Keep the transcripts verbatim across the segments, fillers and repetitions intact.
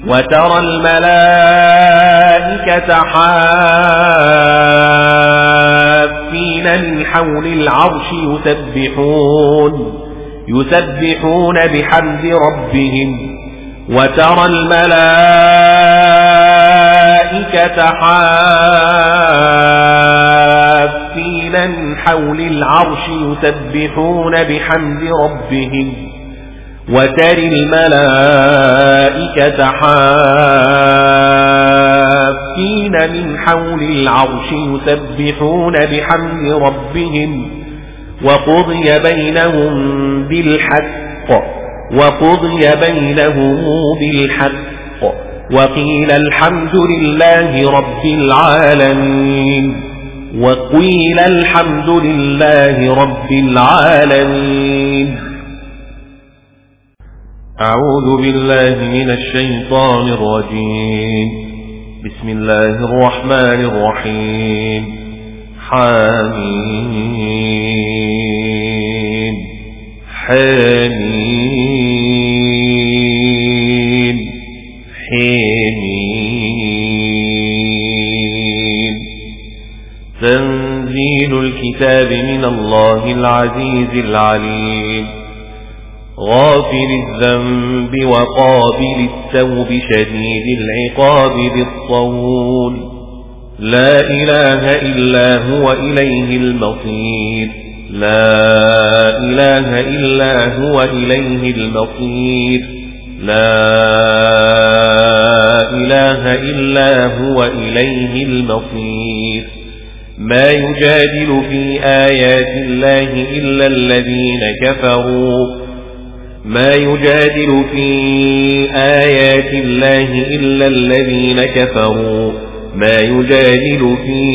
وترى الملائكة حافين من حول العرش يسبحون يسبحون بحمد ربهم وترى الملائكة حافين من حول العرش يسبحون بحمد ربهم وترى الملائكة حافين من حول العرش يسبحون بحمد ربهم وقضي بينهم بالحق وقضي بينهم بالحق وقيل الحمد لله رب العالمين وقيل الحمد لله رب العالمين. أعوذ بالله من الشيطان الرجيم. بسم الله الرحمن الرحيم. حميم حميم حميم. تنزيل الكتاب من الله العزيز العليم غافر الذنب وقابل التوب شديد العقاب بالطول لا إله إلا هو إليه المصير لا إله إلا هو إليه المصير لا إله إلا هو إليه المصير. ما يجادل في آيات الله إلا الذين كفروا ما يجادل في آيات الله إلا الذين كفروا ما يجادل في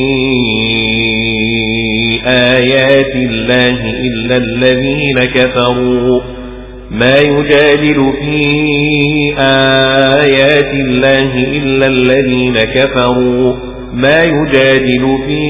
آيات الله إلا الذين كفروا ما يجادل في آيات الله إلا الذين كفروا ما يجادل في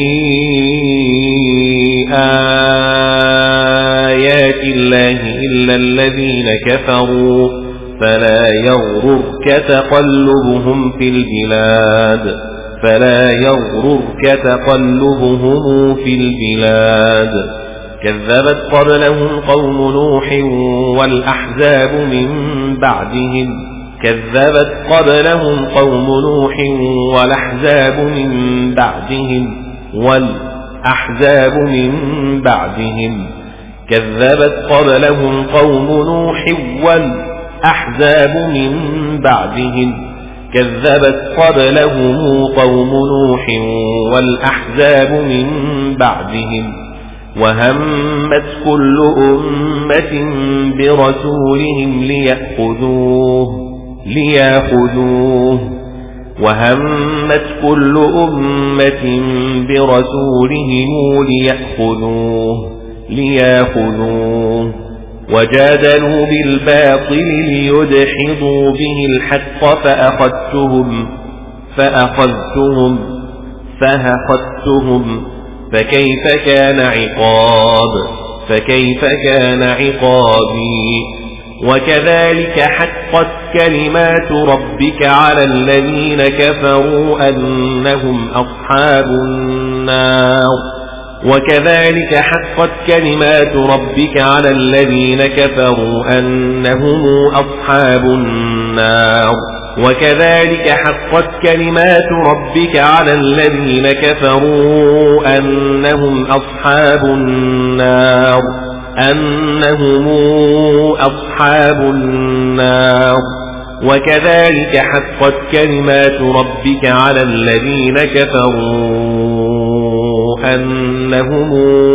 آيات الله إلا الذين كفروا فلا يغررك تقلبهم في البلاد فلا يغررك تقلبهم في البلاد. كذبت قبلهم قوم نوح والأحزاب من بعدهم كذبت قبلهم قوم نوح والأحزاب من بعدهم والأحزاب من بعدهم كذبت قبلهم قوم نوح والأحزاب من بعدهم كذبت قبلهم قوم نوح والأحزاب من بعدهم وهمت كل أمة برسولهم ليأخذوه ليأخذوه وهمت كل أمة برسولهم ليأخذوه ليأخذوه وجادلوا بالباطل ليدحضوا به الحق فأخذتهم فأخذتهم فأخذتهم فكيف كان عقاب فكيف كان عقابي. وكذلك حقت كلمات ربك على الذين كفروا أنهم أصحاب النار وكذلك حقت كلمات ربك على الذين كفروا أنهم أصحاب النار وكذلك حقت كلمات ربك على الذين كفروا أنهم أصحاب النار أنهم أصحاب النار وكذلك حقت كلمات ربك على الذين كفروا أنهم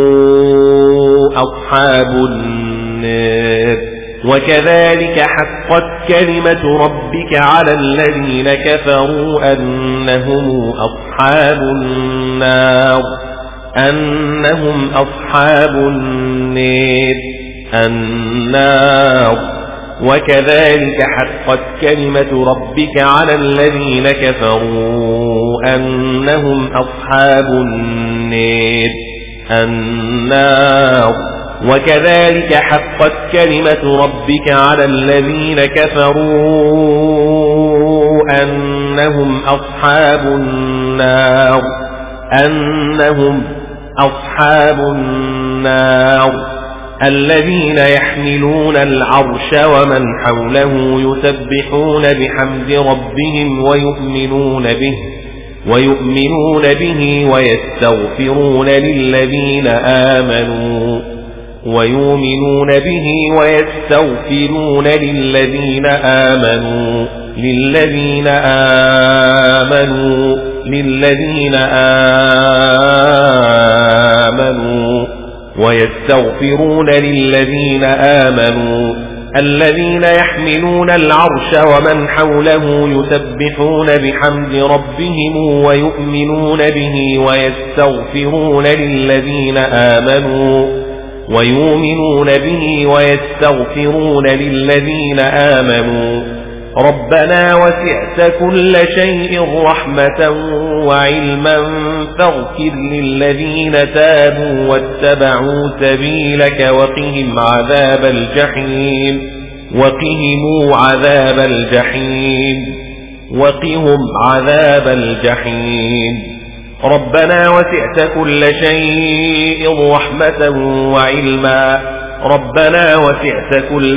أصحاب النار وكذلك حقت كلمة ربك على الذين كفروا أنهم أصحاب النار أنهم أصحاب النار النار وكذلك حقت كلمة ربك على الذين كفروا أنهم أصحاب النار النار وكذلك حقت كلمة ربك على الذين كفروا أصحاب النار أنهم أصحاب النار الذين يحملون العرش ومن حوله يسبحون بحمد ربهم ويؤمنون به ويؤمنون به ويستغفرون للذين آمنوا ويؤمنون به ويستغفرون للذين آمنوا للذين آمنوا للذين آمنوا ويستغفرون للذين آمنوا الذين يحملون العرش ومن حوله يسبحون بحمد ربهم ويؤمنون به ويستغفرون للذين آمنوا ويؤمنون به ويستغفرون للذين آمنوا ربنا وسعت كل شيء رحمة وعلما فاغفر للذين تابوا واتبعوا سبيلك وقهم عذاب الجحيم وقهم عذاب الجحيم وقهم عذاب الجحيم ربنا وسعت كل شيء رحمة وعلما ربنا وسعت كل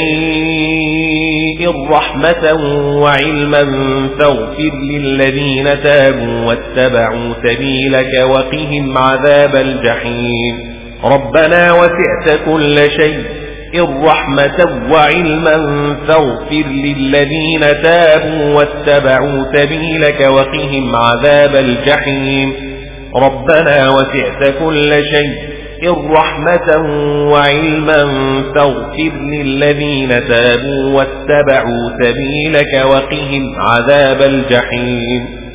شيء رحمة وعلما فاغفر للذين تابوا واتبعوا سبيلك وقهم عذاب الجحيم ربنا وسعت كل شيء رحمة وعلما فاغفر للذين تابوا واتبعوا سبيلك وقهم عذاب الجحيم ربنا وسعت كل شيء رحمة وعلما فاغفر للذين تابوا واتبعوا سبيلك وقهم عذاب الجحيم